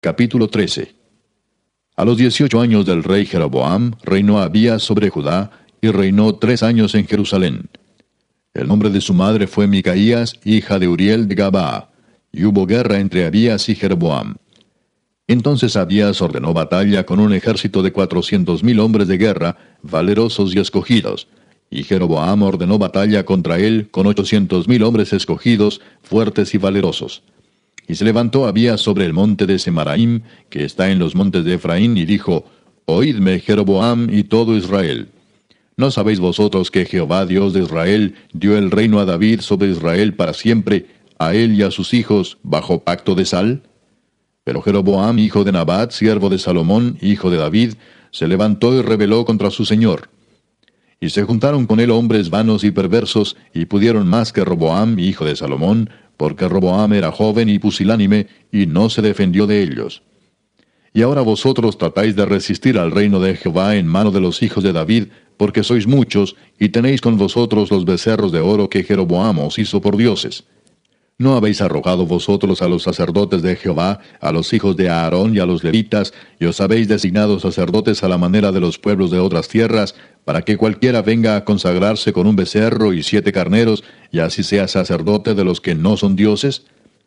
Capítulo 13. A los 18 años del rey Jeroboam, reinó Abías sobre Judá, y reinó 3 años en Jerusalén. El nombre de su madre fue Micaías, hija de Uriel de Gabaa, y hubo guerra entre Abías y Jeroboam. Entonces Abías ordenó batalla con un ejército de 400,000 hombres de guerra, valerosos y escogidos, y Jeroboam ordenó batalla contra él con 800,000 hombres escogidos, fuertes y valerosos. Y se levantó Abías sobre el monte de Semaraim, que está en los montes de Efraín, y dijo: Oídme, Jeroboam y todo Israel. ¿No sabéis vosotros que Jehová Dios de Israel dio el reino a David sobre Israel para siempre, a él y a sus hijos, bajo pacto de sal? Pero Jeroboam, hijo de Nabat, siervo de Salomón, hijo de David, se levantó y rebeló contra su señor. Y se juntaron con él hombres vanos y perversos, y pudieron más que Roboam, hijo de Salomón, porque Roboam era joven y pusilánime, y no se defendió de ellos. Y ahora vosotros tratáis de resistir al reino de Jehová en mano de los hijos de David, porque sois muchos, y tenéis con vosotros los becerros de oro que Jeroboam os hizo por dioses. ¿No habéis arrojado vosotros a los sacerdotes de Jehová, a los hijos de Aarón y a los levitas, y os habéis designado sacerdotes a la manera de los pueblos de otras tierras, para que cualquiera venga a consagrarse con un becerro y 7 carneros, y así sea sacerdote de los que no son dioses?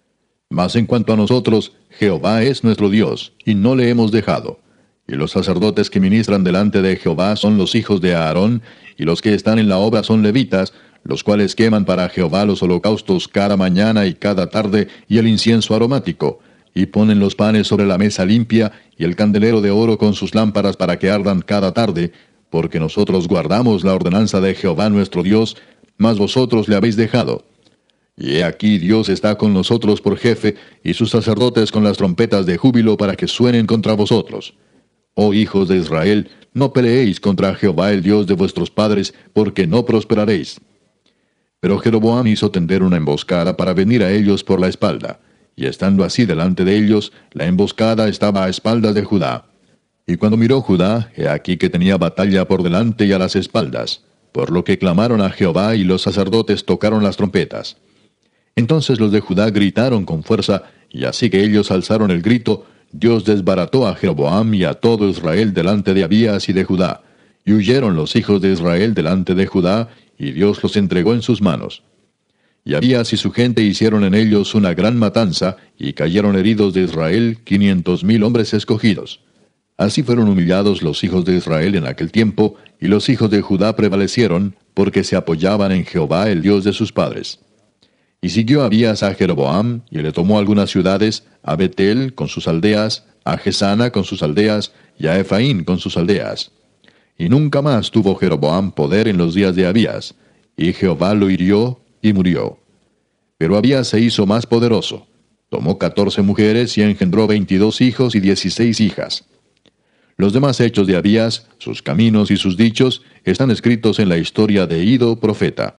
Mas en cuanto a nosotros, Jehová es nuestro Dios, y no le hemos dejado. Y los sacerdotes que ministran delante de Jehová son los hijos de Aarón, y los que están en la obra son levitas, los cuales queman para Jehová los holocaustos cada mañana y cada tarde, y el incienso aromático, y ponen los panes sobre la mesa limpia, y el candelero de oro con sus lámparas para que ardan cada tarde, porque nosotros guardamos la ordenanza de Jehová nuestro Dios, mas vosotros le habéis dejado. Y he aquí Dios está con nosotros por jefe, y sus sacerdotes con las trompetas de júbilo para que suenen contra vosotros. Oh hijos de Israel, no peleéis contra Jehová el Dios de vuestros padres, porque no prosperaréis. Pero Jeroboam hizo tender una emboscada para venir a ellos por la espalda, y estando así delante de ellos, la emboscada estaba a espaldas de Judá. Y cuando miró Judá, he aquí que tenía batalla por delante y a las espaldas, por lo que clamaron a Jehová, y los sacerdotes tocaron las trompetas. Entonces los de Judá gritaron con fuerza, y así que ellos alzaron el grito, Dios desbarató a Jeroboam y a todo Israel delante de Abías y de Judá, y huyeron los hijos de Israel delante de Judá, y Dios los entregó en sus manos. Y Abías y su gente hicieron en ellos una gran matanza, y cayeron heridos de Israel 500,000 hombres escogidos. Así fueron humillados los hijos de Israel en aquel tiempo, y los hijos de Judá prevalecieron, porque se apoyaban en Jehová el Dios de sus padres. Y siguió Abías a Jeroboam, y le tomó algunas ciudades, a Betel con sus aldeas, a Gesana con sus aldeas, y a Ephraín con sus aldeas. Y nunca más tuvo Jeroboam poder en los días de Abías, y Jehová lo hirió y murió. Pero Abías se hizo más poderoso. Tomó 14 mujeres y engendró 22 hijos y 16 hijas. Los demás hechos de Abías, sus caminos y sus dichos, están escritos en la historia de Ido profeta.